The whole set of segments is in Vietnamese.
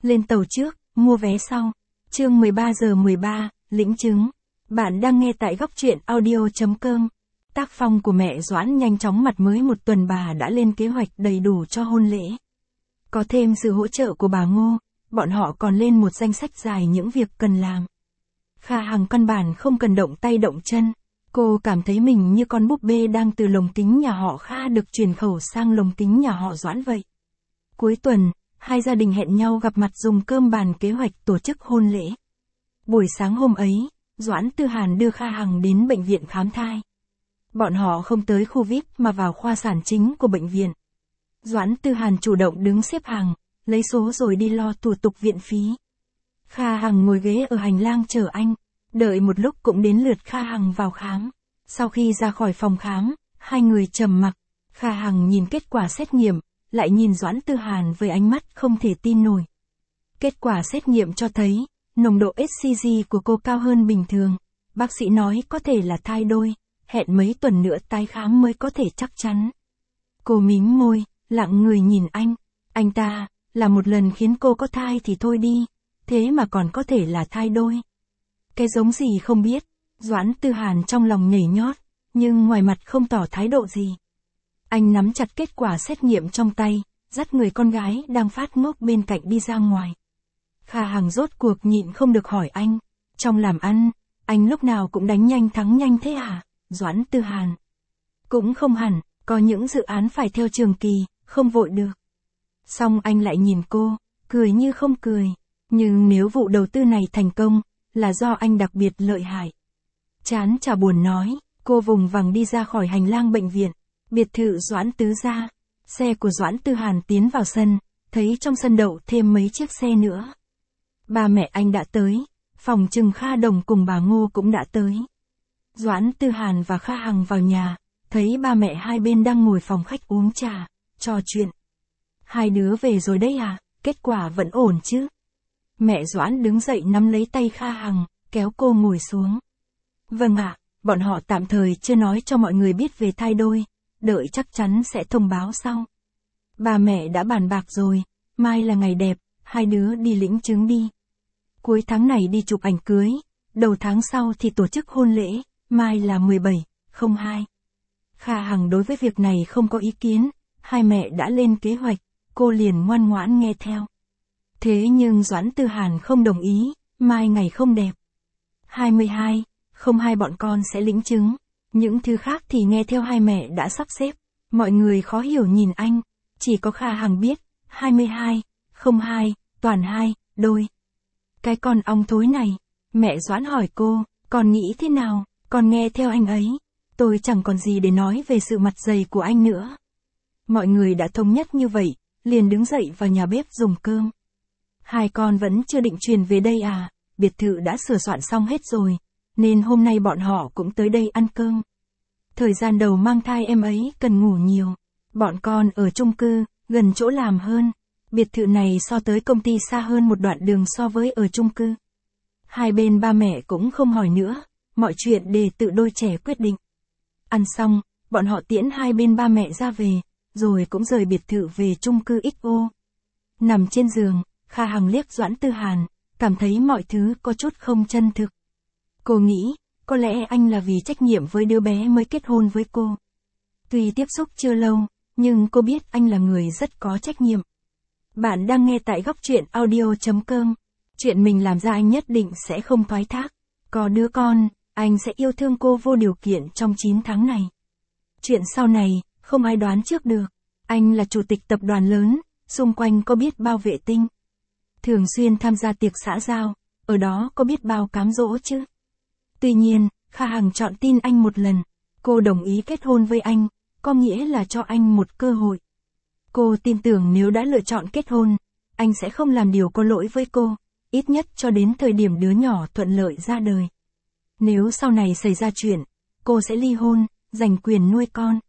lên tàu trước, mua vé sau. Chương 13:13, lĩnh chứng. Bạn đang nghe tại góc truyện audio.com. Tác phong của mẹ Doãn nhanh chóng, mặt mới một tuần bà đã lên kế hoạch đầy đủ cho hôn lễ. Có thêm sự hỗ trợ của bà Ngô, bọn họ còn lên một danh sách dài những việc cần làm. Kha Hằng căn bản không cần động tay động chân. Cô cảm thấy mình như con búp bê đang từ lồng kính nhà họ Kha được chuyển khẩu sang lồng kính nhà họ Doãn vậy. Cuối tuần, hai gia đình hẹn nhau gặp mặt dùng cơm bàn kế hoạch tổ chức hôn lễ. Buổi sáng hôm ấy, Doãn Tư Hàn đưa Kha Hằng đến bệnh viện khám thai. Bọn họ không tới khu VIP mà vào khoa sản chính của bệnh viện. Doãn Tư Hàn chủ động đứng xếp hàng, lấy số rồi đi lo thủ tục viện phí. Kha Hằng ngồi ghế ở hành lang chờ anh, đợi một lúc cũng đến lượt Kha Hằng vào khám. Sau khi ra khỏi phòng khám, hai người trầm mặc. Kha Hằng nhìn kết quả xét nghiệm, lại nhìn Doãn Tư Hàn với ánh mắt không thể tin nổi. Kết quả xét nghiệm cho thấy, nồng độ HCG của cô cao hơn bình thường. Bác sĩ nói có thể là thai đôi, hẹn mấy tuần nữa tái khám mới có thể chắc chắn. Cô mím môi, lặng người nhìn anh. Anh ta, là một lần khiến cô có thai thì thôi đi, thế mà còn có thể là thai đôi. Cái giống gì không biết, Doãn Tư Hàn trong lòng nhảy nhót, nhưng ngoài mặt không tỏ thái độ gì. Anh nắm chặt kết quả xét nghiệm trong tay, dắt người con gái đang phát ngốc bên cạnh đi ra ngoài. Kha Hằng rốt cuộc nhịn không được hỏi anh, trong làm ăn, anh lúc nào cũng đánh nhanh thắng nhanh thế à? Doãn Tư Hàn. Cũng không hẳn, có những dự án phải theo trường kỳ, không vội được. Xong anh lại nhìn cô, cười như không cười. Nhưng nếu vụ đầu tư này thành công, là do anh đặc biệt lợi hại. Chán chả buồn nói, cô vùng vằng đi ra khỏi hành lang bệnh viện. Biệt thự Doãn Tứ gia. Xe của Doãn Tư Hàn tiến vào sân, thấy trong sân đậu thêm mấy chiếc xe nữa. Ba mẹ anh đã tới, phòng trừng Kha Đồng cùng bà Ngô cũng đã tới. Doãn Tư Hàn và Kha Hằng vào nhà, thấy ba mẹ hai bên đang ngồi phòng khách uống trà, trò chuyện. Hai đứa về rồi đấy à, kết quả vẫn ổn chứ? Mẹ Doãn đứng dậy nắm lấy tay Kha Hằng, kéo cô ngồi xuống. Vâng ạ, bọn họ tạm thời chưa nói cho mọi người biết về thai đôi, đợi chắc chắn sẽ thông báo sau. Ba mẹ đã bàn bạc rồi, mai là ngày đẹp, hai đứa đi lĩnh chứng đi. Cuối tháng này đi chụp ảnh cưới, đầu tháng sau thì tổ chức hôn lễ, mai là 17/02. Kha Hằng đối với việc này không có ý kiến, hai mẹ đã lên kế hoạch, cô liền ngoan ngoãn nghe theo. Thế nhưng Doãn Tư Hàn không đồng ý, mai ngày không đẹp. 22/02 bọn con sẽ lĩnh chứng, những thứ khác thì nghe theo hai mẹ đã sắp xếp. Mọi người khó hiểu nhìn anh, chỉ có Kha Hằng biết, 22/02, toàn hai, đôi. Cái con ong thối này, mẹ Doãn hỏi cô, con nghĩ thế nào, con nghe theo anh ấy. Tôi chẳng còn gì để nói về sự mặt dày của anh nữa. Mọi người đã thống nhất như vậy, liền đứng dậy vào nhà bếp dùng cơm. Hai con vẫn chưa định chuyển về đây à, biệt thự đã sửa soạn xong hết rồi, nên hôm nay bọn họ cũng tới đây ăn cơm. Thời gian đầu mang thai em ấy cần ngủ nhiều. Bọn con ở chung cư, gần chỗ làm hơn. Biệt thự này so tới công ty xa hơn một đoạn đường so với ở chung cư. Hai bên ba mẹ cũng không hỏi nữa, mọi chuyện để tự đôi trẻ quyết định. Ăn xong, bọn họ tiễn hai bên ba mẹ ra về, rồi cũng rời biệt thự về chung cư XO. Nằm trên giường, Kha Hằng liếc Doãn Tư Hàn, cảm thấy mọi thứ có chút không chân thực. Cô nghĩ, có lẽ anh là vì trách nhiệm với đứa bé mới kết hôn với cô. Tuy tiếp xúc chưa lâu, nhưng cô biết anh là người rất có trách nhiệm. Bạn đang nghe tại góc truyện audio.com. Chuyện mình làm ra anh nhất định sẽ không thoái thác. Có đứa con, anh sẽ yêu thương cô vô điều kiện trong 9 tháng này. Chuyện sau này, không ai đoán trước được. Anh là chủ tịch tập đoàn lớn, xung quanh có biết bao vệ tinh. Thường xuyên tham gia tiệc xã giao, ở đó có biết bao cám dỗ chứ. Tuy nhiên, Kha Hằng chọn tin anh một lần. Cô đồng ý kết hôn với anh, có nghĩa là cho anh một cơ hội. Cô tin tưởng nếu đã lựa chọn kết hôn, anh sẽ không làm điều có lỗi với cô, ít nhất cho đến thời điểm đứa nhỏ thuận lợi ra đời. Nếu sau này xảy ra chuyện, cô sẽ ly hôn, giành quyền nuôi con.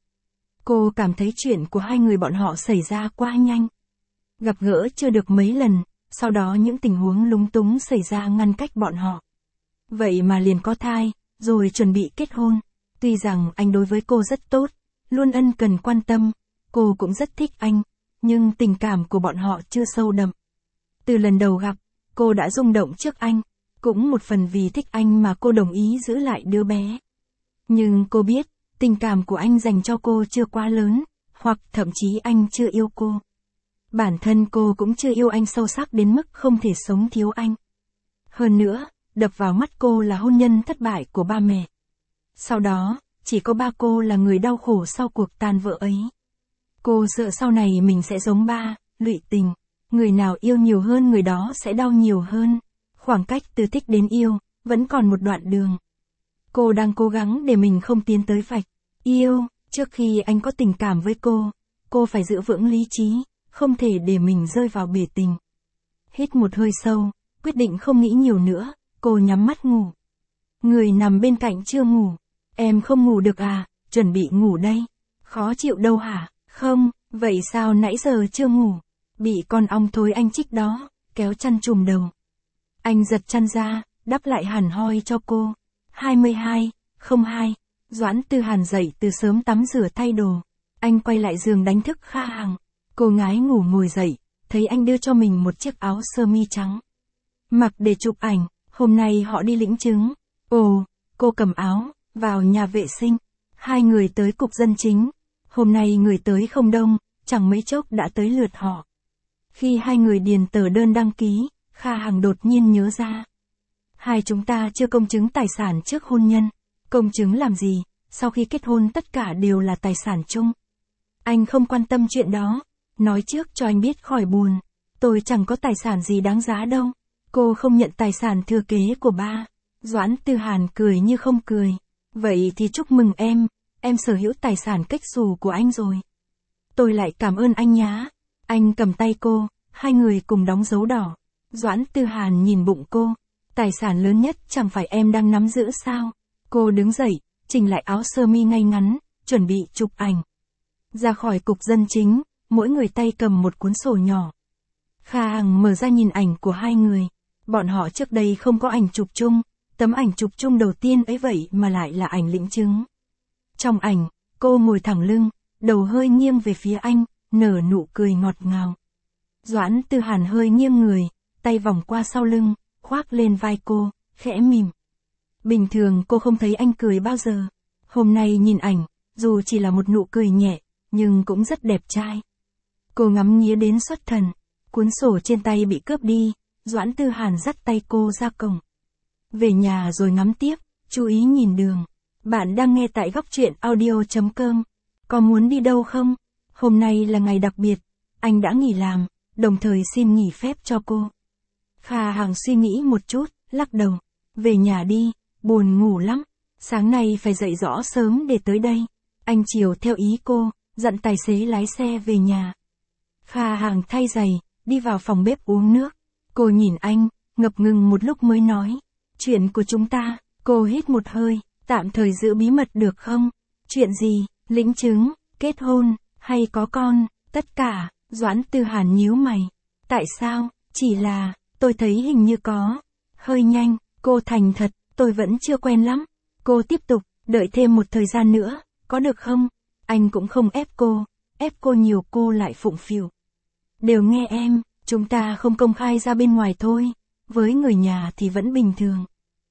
Cô cảm thấy chuyện của hai người bọn họ xảy ra quá nhanh. Gặp gỡ chưa được mấy lần, sau đó những tình huống lúng túng xảy ra ngăn cách bọn họ. Vậy mà liền có thai, rồi chuẩn bị kết hôn. Tuy rằng anh đối với cô rất tốt, luôn ân cần quan tâm, cô cũng rất thích anh, nhưng tình cảm của bọn họ chưa sâu đậm. Từ lần đầu gặp, cô đã rung động trước anh. Cũng một phần vì thích anh mà cô đồng ý giữ lại đứa bé. Nhưng cô biết, tình cảm của anh dành cho cô chưa quá lớn, hoặc thậm chí anh chưa yêu cô. Bản thân cô cũng chưa yêu anh sâu sắc đến mức không thể sống thiếu anh. Hơn nữa, đập vào mắt cô là hôn nhân thất bại của ba mẹ. Sau đó, chỉ có ba cô là người đau khổ sau cuộc tan vỡ ấy. Cô sợ sau này mình sẽ giống ba, lụy tình. Người nào yêu nhiều hơn người đó sẽ đau nhiều hơn. Khoảng cách từ thích đến yêu, vẫn còn một đoạn đường. Cô đang cố gắng để mình không tiến tới vạch yêu. Trước khi anh có tình cảm với cô phải giữ vững lý trí, không thể để mình rơi vào bể tình. Hít một hơi sâu, quyết định không nghĩ nhiều nữa, cô nhắm mắt ngủ. Người nằm bên cạnh chưa ngủ. Em không ngủ được à, chuẩn bị ngủ đây. Khó chịu đâu hả? Không, vậy sao nãy giờ chưa ngủ? Bị con ong thối anh chích đó, kéo chăn trùm đầu. Anh giật chăn ra, đắp lại hẳn hoi cho cô. 22:02, Doãn Tư Hàn dậy từ sớm tắm rửa thay đồ. Anh quay lại giường đánh thức Kha Hằng. Cô ngái ngủ ngồi dậy, thấy anh đưa cho mình một chiếc áo sơ mi trắng. Mặc để chụp ảnh, hôm nay họ đi lĩnh chứng. Ồ, cô cầm áo, vào nhà vệ sinh. Hai người tới cục dân chính. Hôm nay người tới không đông, chẳng mấy chốc đã tới lượt họ. Khi hai người điền tờ đơn đăng ký, Kha Hằng đột nhiên nhớ ra. Hai chúng ta chưa công chứng tài sản trước hôn nhân. Công chứng làm gì, sau khi kết hôn tất cả đều là tài sản chung. Anh không quan tâm chuyện đó. Nói trước cho anh biết khỏi buồn. Tôi chẳng có tài sản gì đáng giá đâu. Cô không nhận tài sản thừa kế của ba. Doãn Tư Hàn cười như không cười. Vậy thì chúc mừng em sở hữu tài sản cách xù của anh rồi. Tôi lại cảm ơn anh nhá. Anh cầm tay cô, hai người cùng đóng dấu đỏ. Doãn Tư Hàn nhìn bụng cô. Tài sản lớn nhất chẳng phải em đang nắm giữ sao? Cô đứng dậy, chỉnh lại áo sơ mi ngay ngắn, chuẩn bị chụp ảnh. Ra khỏi cục dân chính, mỗi người tay cầm một cuốn sổ nhỏ. Kha Hằng mở ra nhìn ảnh của hai người. Bọn họ trước đây không có ảnh chụp chung, tấm ảnh chụp chung đầu tiên ấy vậy mà lại là ảnh lĩnh chứng. Trong ảnh, cô ngồi thẳng lưng, đầu hơi nghiêng về phía anh, nở nụ cười ngọt ngào. Doãn Tư Hàn hơi nghiêng người, tay vòng qua sau lưng, khoác lên vai cô, khẽ mỉm. Bình thường cô không thấy anh cười bao giờ. Hôm nay nhìn ảnh, dù chỉ là một nụ cười nhẹ, nhưng cũng rất đẹp trai. Cô ngắm nghía đến xuất thần. Cuốn sổ trên tay bị cướp đi, Doãn Tư Hàn dắt tay cô ra cổng. Về nhà rồi ngắm tiếp, chú ý nhìn đường. Bạn đang nghe tại góc truyện audio.com. Có muốn đi đâu không? Hôm nay là ngày đặc biệt. Anh đã nghỉ làm, đồng thời xin nghỉ phép cho cô. Kha Hằng suy nghĩ một chút, lắc đầu. Về nhà đi, buồn ngủ lắm. Sáng nay phải dậy rõ sớm để tới đây. Anh chiều theo ý cô, dặn tài xế lái xe về nhà. Kha Hằng thay giày, đi vào phòng bếp uống nước. Cô nhìn anh, ngập ngừng một lúc mới nói. Chuyện của chúng ta, cô hít một hơi, tạm thời giữ bí mật được không? Chuyện gì, lĩnh chứng, kết hôn, hay có con, tất cả, Doãn Tư Hàn nhíu mày. Tại sao, chỉ là, tôi thấy hình như có. Hơi nhanh, cô thành thật, tôi vẫn chưa quen lắm. Cô tiếp tục, đợi thêm một thời gian nữa, có được không? Anh cũng không ép cô nhiều cô lại phụng phịu. Đều nghe em, chúng ta không công khai ra bên ngoài thôi, với người nhà thì vẫn bình thường.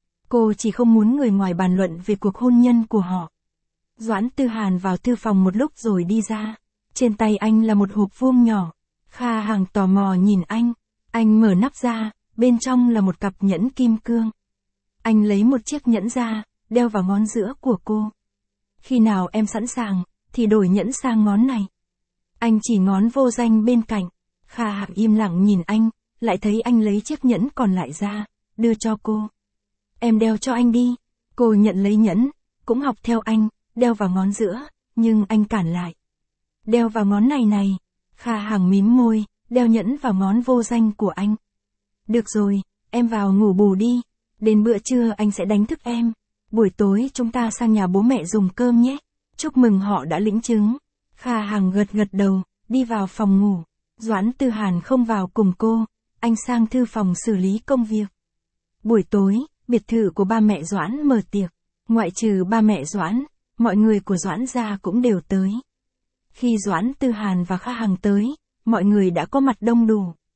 Cô chỉ không muốn người ngoài bàn luận về cuộc hôn nhân của họ. Doãn Tư Hàn vào thư phòng một lúc rồi đi ra. Trên tay anh là một hộp vuông nhỏ. Kha Hằng tò mò nhìn anh mở nắp ra, bên trong là một cặp nhẫn kim cương. Anh lấy một chiếc nhẫn ra, đeo vào ngón giữa của cô. Khi nào em sẵn sàng, thì đổi nhẫn sang ngón này. Anh chỉ ngón vô danh bên cạnh. Kha Hằng im lặng nhìn anh, lại thấy anh lấy chiếc nhẫn còn lại ra, đưa cho cô. Em đeo cho anh đi. Cô nhận lấy nhẫn, cũng học theo anh, đeo vào ngón giữa, nhưng anh cản lại. Đeo vào ngón này. Kha Hằng mím môi, đeo nhẫn vào ngón vô danh của anh. Được rồi, em vào ngủ bù đi. Đến bữa trưa anh sẽ đánh thức em. Buổi tối chúng ta sang nhà bố mẹ dùng cơm nhé. Chúc mừng họ đã lĩnh chứng. Kha Hằng gật đầu, đi vào phòng ngủ. Doãn Tư Hàn không vào cùng cô, anh sang thư phòng xử lý công việc. Buổi tối, biệt thự của ba mẹ Doãn mở tiệc. Ngoại trừ ba mẹ Doãn, mọi người của Doãn gia cũng đều tới. Khi Doãn Tư Hàn và Kha Hằng tới, mọi người đã có mặt đông đủ.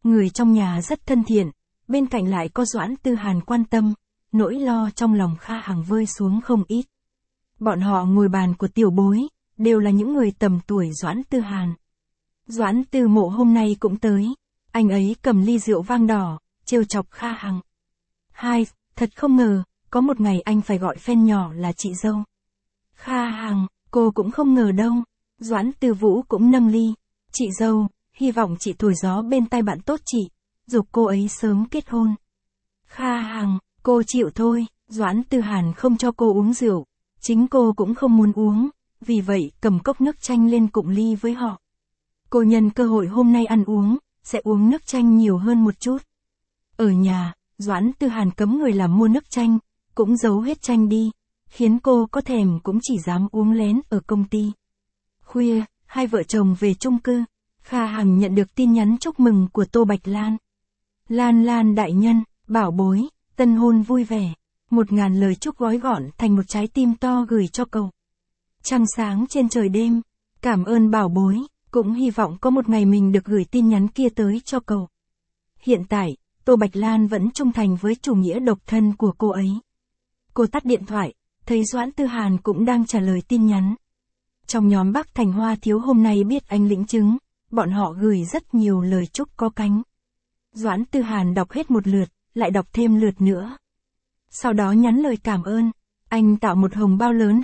Người trong nhà rất thân thiện, bên cạnh lại có Doãn Tư Hàn quan tâm, nỗi lo trong lòng Kha Hằng vơi xuống không ít. Bọn họ ngồi bàn của tiểu bối, đều là những người tầm tuổi Doãn Tư Hàn. Doãn Tư Mộ hôm nay cũng tới, anh ấy cầm ly rượu vang đỏ, trêu chọc Kha Hằng. Hai, thật không ngờ, có một ngày anh phải gọi fan nhỏ là chị dâu. Kha Hằng, cô cũng không ngờ đâu. Doãn Tư Vũ cũng nâng ly. Chị dâu, hy vọng chị thổi gió bên tai bạn tốt chị, giục cô ấy sớm kết hôn. Kha Hằng, cô chịu thôi. Doãn Tư Hàn không cho cô uống rượu, chính cô cũng không muốn uống, vì vậy cầm cốc nước chanh lên cụng ly với họ. Cô nhân cơ hội hôm nay ăn uống, sẽ uống nước chanh nhiều hơn một chút. Ở nhà, Doãn Tư Hàn cấm người làm mua nước chanh, cũng giấu hết chanh đi, khiến cô có thèm cũng chỉ dám uống lén ở công ty. Khuya, hai vợ chồng về chung cư, Kha Hằng nhận được tin nhắn chúc mừng của Tô Bạch Lan. Lan Lan đại nhân, bảo bối, tân hôn vui vẻ, 1000 lời chúc gói gọn thành một trái tim to gửi cho cậu. Trăng sáng trên trời đêm, cảm ơn bảo bối, cũng hy vọng có một ngày mình được gửi tin nhắn kia tới cho cậu. Hiện tại, Tô Bạch Lan vẫn trung thành với chủ nghĩa độc thân của cô ấy. Cô tắt điện thoại, thấy Doãn Tư Hàn cũng đang trả lời tin nhắn. Trong nhóm Bắc Thành Hoa Thiếu hôm nay biết anh lĩnh chứng, bọn họ gửi rất nhiều lời chúc có cánh. Doãn Tư Hàn đọc hết một lượt, lại đọc thêm lượt nữa. Sau đó nhắn lời cảm ơn, anh tạo một hồng bao lớn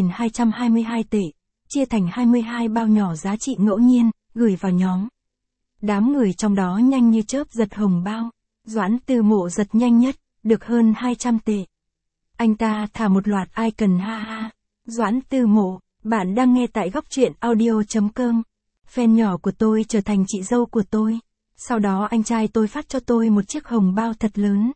2.222 tệ, chia thành 22 bao nhỏ giá trị ngẫu nhiên, gửi vào nhóm. Đám người trong đó nhanh như chớp giật hồng bao, Doãn Tư Mộ giật nhanh nhất, được hơn 200 tệ. Anh ta thả một loạt icon ha ha. Doãn Tư Mộ, bạn đang nghe tại góc truyện audio.com. Fan nhỏ của tôi trở thành chị dâu của tôi. Sau đó anh trai tôi phát cho tôi một chiếc hồng bao thật lớn.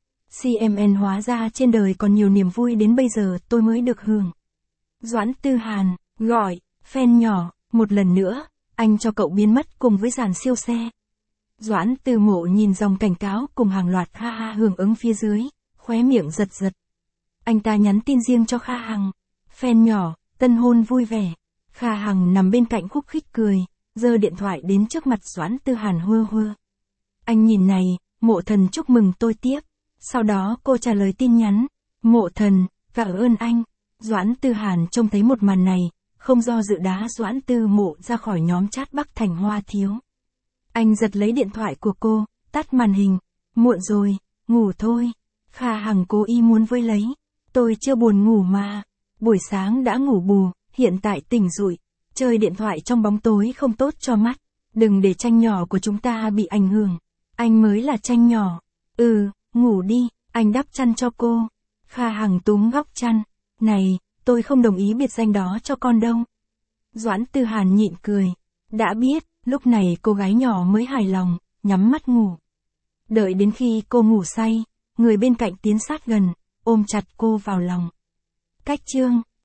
CMN hóa ra trên đời còn nhiều niềm vui đến bây giờ tôi mới được hưởng. Doãn Tư Hàn, gọi, fan nhỏ, một lần nữa, anh cho cậu biến mất cùng với dàn siêu xe. Doãn Tư Mộ nhìn dòng cảnh cáo cùng hàng loạt ha ha hưởng ứng phía dưới, khóe miệng giật giật. Anh ta nhắn tin riêng cho Kha Hằng. Fan nhỏ, tân hôn vui vẻ. Kha Hằng nằm bên cạnh khúc khích cười, giơ điện thoại đến trước mặt Doãn Tư Hàn hơ hơ. Anh nhìn này, Mộ Thần chúc mừng tôi tiếp. Sau đó cô trả lời tin nhắn. Mộ Thần, cảm ơn anh. Doãn Tư Hàn trông thấy một màn này, không do dự đá Doãn Tư Mộ ra khỏi nhóm chat Bắc Thành Hoa Thiếu. Anh giật lấy điện thoại của cô, tắt màn hình. Muộn rồi, ngủ thôi. Kha Hằng cố ý muốn với lấy. Tôi chưa buồn ngủ mà. Buổi sáng đã ngủ bù, hiện tại tỉnh rụi. Chơi điện thoại trong bóng tối không tốt cho mắt. Đừng để tranh nhỏ của chúng ta bị ảnh hưởng. Anh mới là tranh nhỏ. Ngủ đi, anh đắp chăn cho cô. Kha Hằng túm góc chăn. Này, tôi không đồng ý biệt danh đó cho con đâu. Doãn Tư Hàn nhịn cười. Đã biết, lúc này cô gái nhỏ mới hài lòng, nhắm mắt ngủ. Đợi đến khi cô ngủ say, người bên cạnh tiến sát gần, ôm chặt cô vào lòng. Cách chương